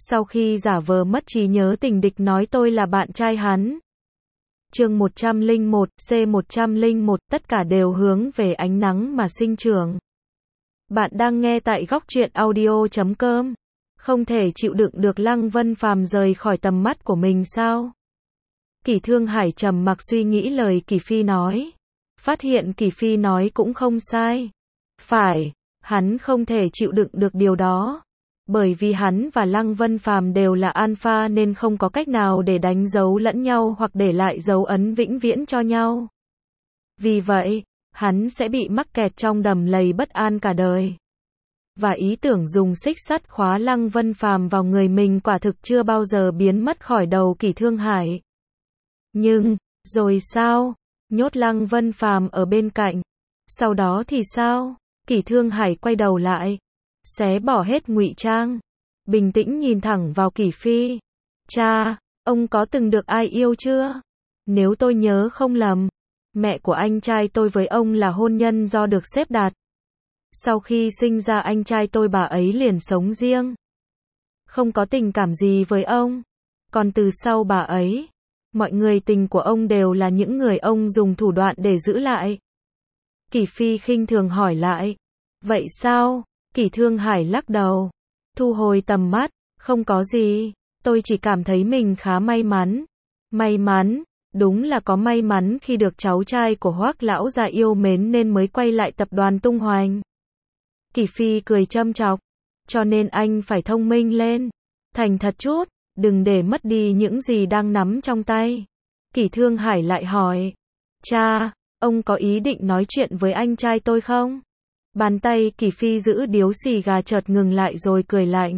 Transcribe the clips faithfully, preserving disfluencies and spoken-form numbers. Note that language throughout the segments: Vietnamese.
Sau khi giả vờ mất trí nhớ tình địch nói tôi là bạn trai hắn. Chương một trăm lẻ một, C một trăm lẻ một, tất cả đều hướng về ánh nắng mà sinh trưởng. Bạn đang nghe tại góc truyện audio chấm com. Không thể chịu đựng được Lăng Vân Phàm rời khỏi tầm mắt của mình sao? Kỷ Thương Hải trầm mặc suy nghĩ lời Kỷ Phi nói. Phát hiện Kỷ Phi nói cũng không sai. Phải, hắn không thể chịu đựng được điều đó. Bởi vì hắn và Lăng Vân Phàm đều là alpha nên không có cách nào để đánh dấu lẫn nhau hoặc để lại dấu ấn vĩnh viễn cho nhau. Vì vậy, hắn sẽ bị mắc kẹt trong đầm lầy bất an cả đời. Và ý tưởng dùng xích sắt khóa Lăng Vân Phàm vào người mình quả thực chưa bao giờ biến mất khỏi đầu Kỷ Thương Hải. Nhưng, rồi sao? Nhốt Lăng Vân Phàm ở bên cạnh. Sau đó thì sao? Kỷ Thương Hải quay đầu lại, xé bỏ hết ngụy trang, bình tĩnh nhìn thẳng vào Kỷ Phi. Cha, ông có từng được ai yêu chưa? Nếu tôi nhớ không lầm, mẹ của anh trai tôi với ông là hôn nhân do được xếp đặt. Sau khi sinh ra anh trai tôi bà ấy liền sống riêng. Không có tình cảm gì với ông. Còn từ sau bà ấy, mọi người tình của ông đều là những người ông dùng thủ đoạn để giữ lại. Kỷ Phi khinh thường hỏi lại. Vậy sao? Kỷ Thương Hải lắc đầu, thu hồi tầm mắt, không có gì, tôi chỉ cảm thấy mình khá may mắn. May mắn, đúng là có may mắn khi được cháu trai của Hoắc lão gia yêu mến nên mới quay lại tập đoàn tung hoành. Kỷ Phi cười châm chọc, cho nên anh phải thông minh lên, thành thật chút, đừng để mất đi những gì đang nắm trong tay. Kỷ Thương Hải lại hỏi, cha, ông có ý định nói chuyện với anh trai tôi không? Bàn tay Kỷ Phi giữ điếu xì gà chợt ngừng lại rồi cười lạnh.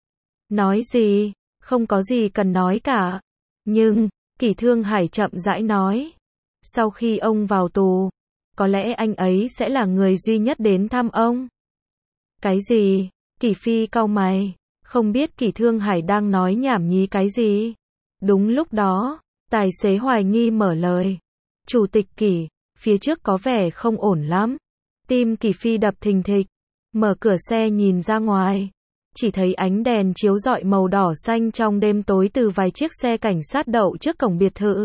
Nói gì? Không có gì cần nói cả. Nhưng, Kỷ Thương Hải chậm rãi nói. Sau khi ông vào tù, có lẽ anh ấy sẽ là người duy nhất đến thăm ông. Cái gì? Kỷ Phi cau mày. Không biết Kỷ Thương Hải đang nói nhảm nhí cái gì? Đúng lúc đó, tài xế hoài nghi mở lời. Chủ tịch Kỷ, phía trước có vẻ không ổn lắm. Tim Kỷ Phi đập thình thịch, mở cửa xe nhìn ra ngoài, chỉ thấy ánh đèn chiếu rọi màu đỏ xanh trong đêm tối từ vài chiếc xe cảnh sát đậu trước cổng biệt thự.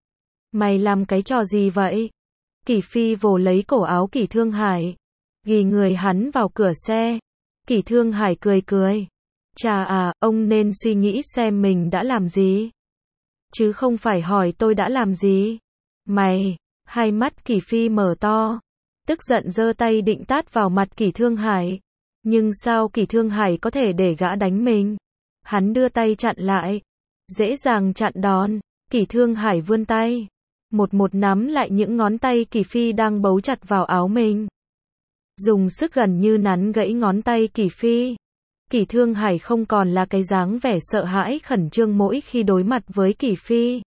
Mày làm cái trò gì vậy? Kỷ Phi vồ lấy cổ áo Kỷ Thương Hải, ghì người hắn vào cửa xe. Kỷ Thương Hải cười cười. Chà à, ông nên suy nghĩ xem mình đã làm gì, chứ không phải hỏi tôi đã làm gì. Mày, hai mắt Kỷ Phi mở to, tức giận giơ tay định tát vào mặt Kỷ Thương Hải. Nhưng sao Kỷ Thương Hải có thể để gã đánh mình? Hắn đưa tay chặn lại, dễ dàng chặn đòn. Kỷ Thương Hải vươn tay, một một nắm lại những ngón tay Kỷ Phi đang bấu chặt vào áo mình, dùng sức gần như nắn gãy ngón tay Kỷ Phi. Kỷ Thương Hải không còn là cái dáng vẻ sợ hãi khẩn trương mỗi khi đối mặt với Kỷ Phi.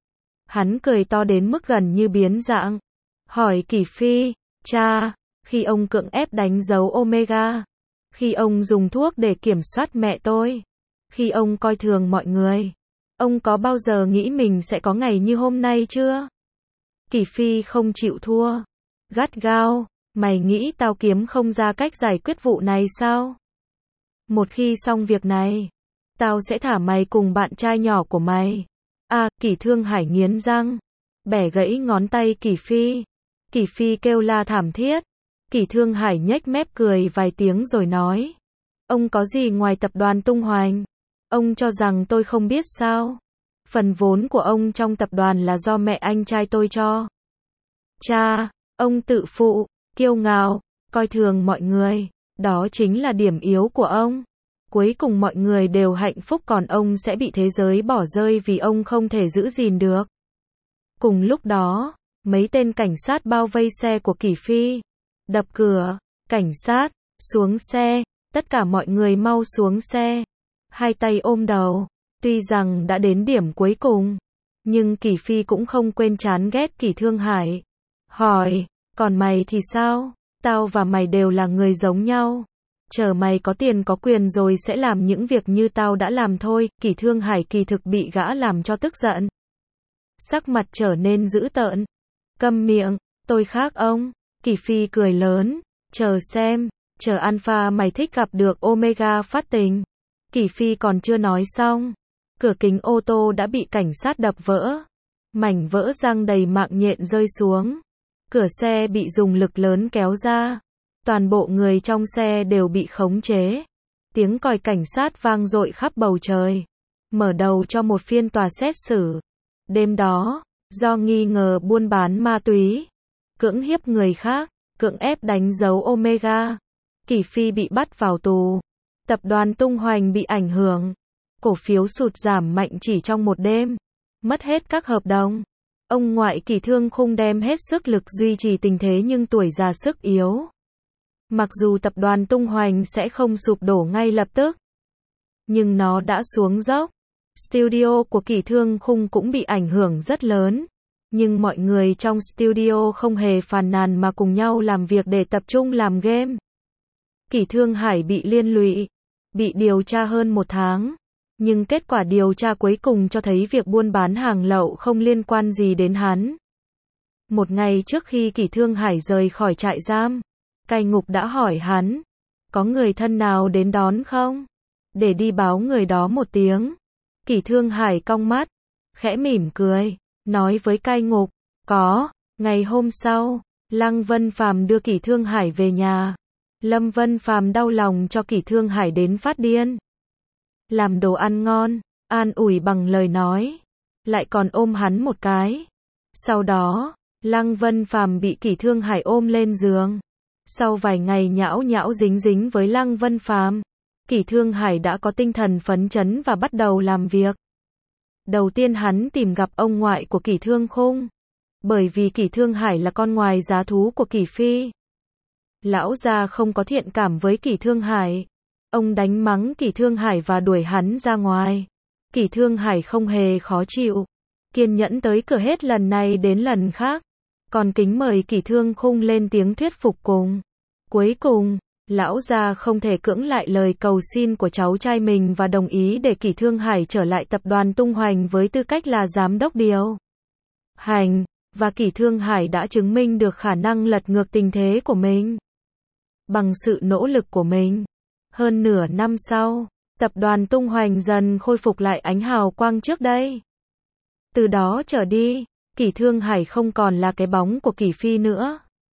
Hắn cười to đến mức gần như biến dạng, hỏi Kỷ Phi, cha, khi ông cưỡng ép đánh dấu Omega, khi ông dùng thuốc để kiểm soát mẹ tôi, khi ông coi thường mọi người, ông có bao giờ nghĩ mình sẽ có ngày như hôm nay chưa? Kỷ Phi không chịu thua, gắt gao, mày nghĩ tao kiếm không ra cách giải quyết vụ này sao? Một khi xong việc này, tao sẽ thả mày cùng bạn trai nhỏ của mày. À, Kỷ Thương Hải nghiến răng, bẻ gãy ngón tay Kỷ Phi. Kỷ Phi kêu la thảm thiết. Kỷ Thương Hải nhếch mép cười vài tiếng rồi nói, ông có gì ngoài tập đoàn tung hoành? Ông cho rằng tôi không biết sao? Phần vốn của ông trong tập đoàn là do mẹ anh trai tôi cho. Cha, ông tự phụ, kiêu ngạo, coi thường mọi người, đó chính là điểm yếu của ông. Cuối cùng mọi người đều hạnh phúc còn ông sẽ bị thế giới bỏ rơi vì ông không thể giữ gìn được. Cùng lúc đó, mấy tên cảnh sát bao vây xe của Kỷ Phi, đập cửa. Cảnh sát, xuống xe, tất cả mọi người mau xuống xe, hai tay ôm đầu. Tuy rằng đã đến điểm cuối cùng, nhưng Kỷ Phi cũng không quên chán ghét Kỷ Thương Hải. Hỏi, còn mày thì sao? Tao và mày đều là người giống nhau. Chờ mày có tiền có quyền rồi sẽ làm những việc như tao đã làm thôi. Kỷ Thương Hải kỳ thực bị gã làm cho tức giận, sắc mặt trở nên dữ tợn. Câm miệng, tôi khác ông. Kỷ Phi cười lớn, chờ xem, chờ alpha mày thích gặp được Omega phát tình. Kỷ Phi còn chưa nói xong, cửa kính ô tô đã bị cảnh sát đập vỡ. Mảnh vỡ răng đầy mạng nhện rơi xuống. Cửa xe bị dùng lực lớn kéo ra. Toàn bộ người trong xe đều bị khống chế. Tiếng còi cảnh sát vang dội khắp bầu trời. Mở đầu cho một phiên tòa xét xử. Đêm đó, do nghi ngờ buôn bán ma túy, cưỡng hiếp người khác, cưỡng ép đánh dấu Omega, Kỷ Phi bị bắt vào tù. Tập đoàn Tung Hoành bị ảnh hưởng. Cổ phiếu sụt giảm mạnh chỉ trong một đêm. Mất hết các hợp đồng. Ông ngoại Kỷ Thương Khung đem hết sức lực duy trì tình thế nhưng tuổi già sức yếu. Mặc dù tập đoàn Tung Hoành sẽ không sụp đổ ngay lập tức, nhưng nó đã xuống dốc. Studio của Kỷ Thương Khung cũng bị ảnh hưởng rất lớn. Nhưng mọi người trong studio không hề phàn nàn mà cùng nhau làm việc để tập trung làm game. Kỷ Thương Hải bị liên lụy, bị điều tra hơn một tháng. Nhưng kết quả điều tra cuối cùng cho thấy việc buôn bán hàng lậu không liên quan gì đến hắn. Một ngày trước khi Kỷ Thương Hải rời khỏi trại giam, cai ngục đã hỏi hắn, có người thân nào đến đón không? Để đi báo người đó một tiếng. Kỷ Thương Hải cong mắt, khẽ mỉm cười, nói với cai ngục, có. Ngày hôm sau, Lăng Vân Phàm đưa Kỷ Thương Hải về nhà. Lâm Vân Phàm đau lòng cho Kỷ Thương Hải đến phát điên. Làm đồ ăn ngon, an ủi bằng lời nói, lại còn ôm hắn một cái. Sau đó, Lăng Vân Phàm bị Kỷ Thương Hải ôm lên giường. Sau vài ngày nhão nhão dính dính với Lăng Vân Phàm, Kỷ Thương Hải đã có tinh thần phấn chấn và bắt đầu làm việc. Đầu tiên hắn tìm gặp ông ngoại của Kỷ Thương Khung, bởi vì Kỷ Thương Hải là con ngoài giá thú của Kỷ Phi. Lão gia không có thiện cảm với Kỷ Thương Hải. Ông đánh mắng Kỷ Thương Hải và đuổi hắn ra ngoài. Kỷ Thương Hải không hề khó chịu, kiên nhẫn tới cửa hết lần này đến lần khác, còn kính mời Kỷ Thương Khung lên tiếng thuyết phục cùng. Cuối cùng, lão gia không thể cưỡng lại lời cầu xin của cháu trai mình và đồng ý để Kỷ Thương Hải trở lại tập đoàn Tung Hoành với tư cách là giám đốc điều hành, và Kỷ Thương Hải đã chứng minh được khả năng lật ngược tình thế của mình. Bằng sự nỗ lực của mình, hơn nửa năm sau, tập đoàn Tung Hoành dần khôi phục lại ánh hào quang trước đây. Từ đó trở đi, Kỷ Thương Hải không còn là cái bóng của Kỷ Phi nữa,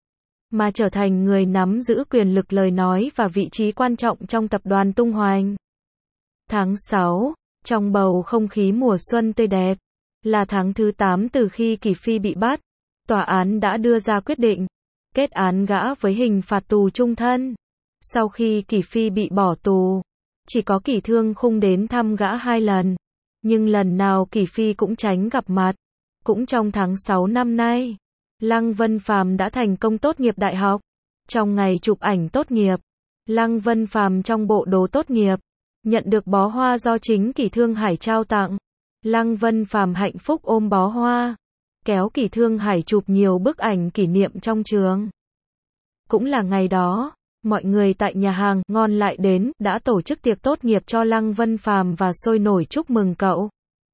mà trở thành người nắm giữ quyền lực lời nói và vị trí quan trọng trong tập đoàn Tung Hoành. Tháng sáu, trong bầu không khí mùa xuân tươi đẹp, là tháng thứ tám từ khi Kỷ Phi bị bắt, tòa án đã đưa ra quyết định kết án gã với hình phạt tù chung thân. Sau khi Kỷ Phi bị bỏ tù, chỉ có Kỷ Thương Khung đến thăm gã hai lần, nhưng lần nào Kỷ Phi cũng tránh gặp mặt. Cũng trong tháng sáu năm nay, Lăng Vân Phàm đã thành công tốt nghiệp đại học. Trong ngày chụp ảnh tốt nghiệp, Lăng Vân Phàm trong bộ đồ tốt nghiệp, nhận được bó hoa do chính Kỷ Thương Hải trao tặng. Lăng Vân Phàm hạnh phúc ôm bó hoa, kéo Kỷ Thương Hải chụp nhiều bức ảnh kỷ niệm trong trường. Cũng là ngày đó, mọi người tại nhà hàng ngon lại đến đã tổ chức tiệc tốt nghiệp cho Lăng Vân Phàm và sôi nổi chúc mừng cậu.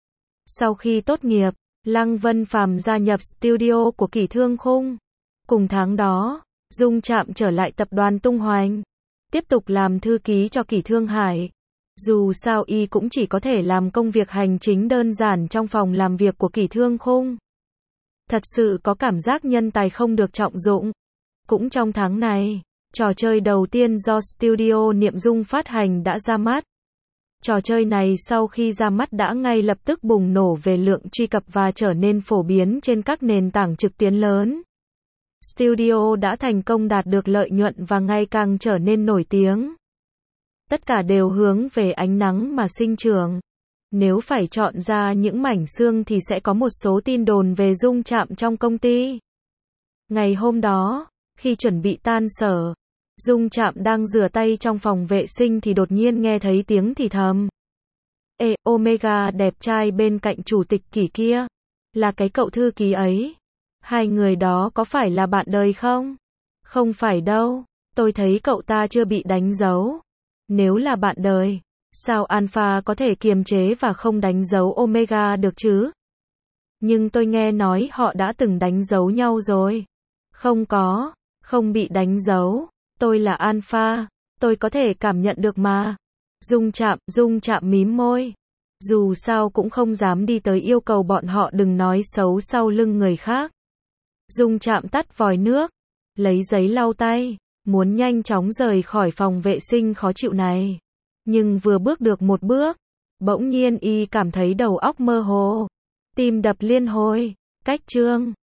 Sau khi tốt nghiệp, Lăng Vân Phàm gia nhập studio của Kỷ Thương Khung. Cùng tháng đó, Dung Trạm trở lại tập đoàn Tung Hoành, tiếp tục làm thư ký cho Kỷ Thương Hải. Dù sao y cũng chỉ có thể làm công việc hành chính đơn giản trong phòng làm việc của Kỷ Thương Khung. Thật sự có cảm giác nhân tài không được trọng dụng. Cũng trong tháng này, trò chơi đầu tiên do studio Niệm Dung phát hành đã ra mắt. Trò chơi này sau khi ra mắt đã ngay lập tức bùng nổ về lượng truy cập và trở nên phổ biến trên các nền tảng trực tuyến lớn. Studio đã thành công đạt được lợi nhuận và ngày càng trở nên nổi tiếng. Tất cả đều hướng về ánh nắng mà sinh trưởng. Nếu phải chọn ra những mảnh xương thì sẽ có một số tin đồn về Dung Trạm trong công ty. Ngày hôm đó, khi chuẩn bị tan sở, Dung Trạm đang rửa tay trong phòng vệ sinh thì đột nhiên nghe thấy tiếng thì thầm. Ê, Omega đẹp trai bên cạnh chủ tịch Kỷ kia, là cái cậu thư ký ấy. Hai người đó có phải là bạn đời không? Không phải đâu, tôi thấy cậu ta chưa bị đánh dấu. Nếu là bạn đời, sao Alpha có thể kiềm chế và không đánh dấu Omega được chứ? Nhưng tôi nghe nói họ đã từng đánh dấu nhau rồi. Không có, không bị đánh dấu. Tôi là Alpha, tôi có thể cảm nhận được mà. Dung Trạm, Dung Trạm mím môi. Dù sao cũng không dám đi tới yêu cầu bọn họ đừng nói xấu sau lưng người khác. Dung Trạm tắt vòi nước, lấy giấy lau tay, muốn nhanh chóng rời khỏi phòng vệ sinh khó chịu này. Nhưng vừa bước được một bước, bỗng nhiên y cảm thấy đầu óc mơ hồ, tim đập liên hồi, cách chương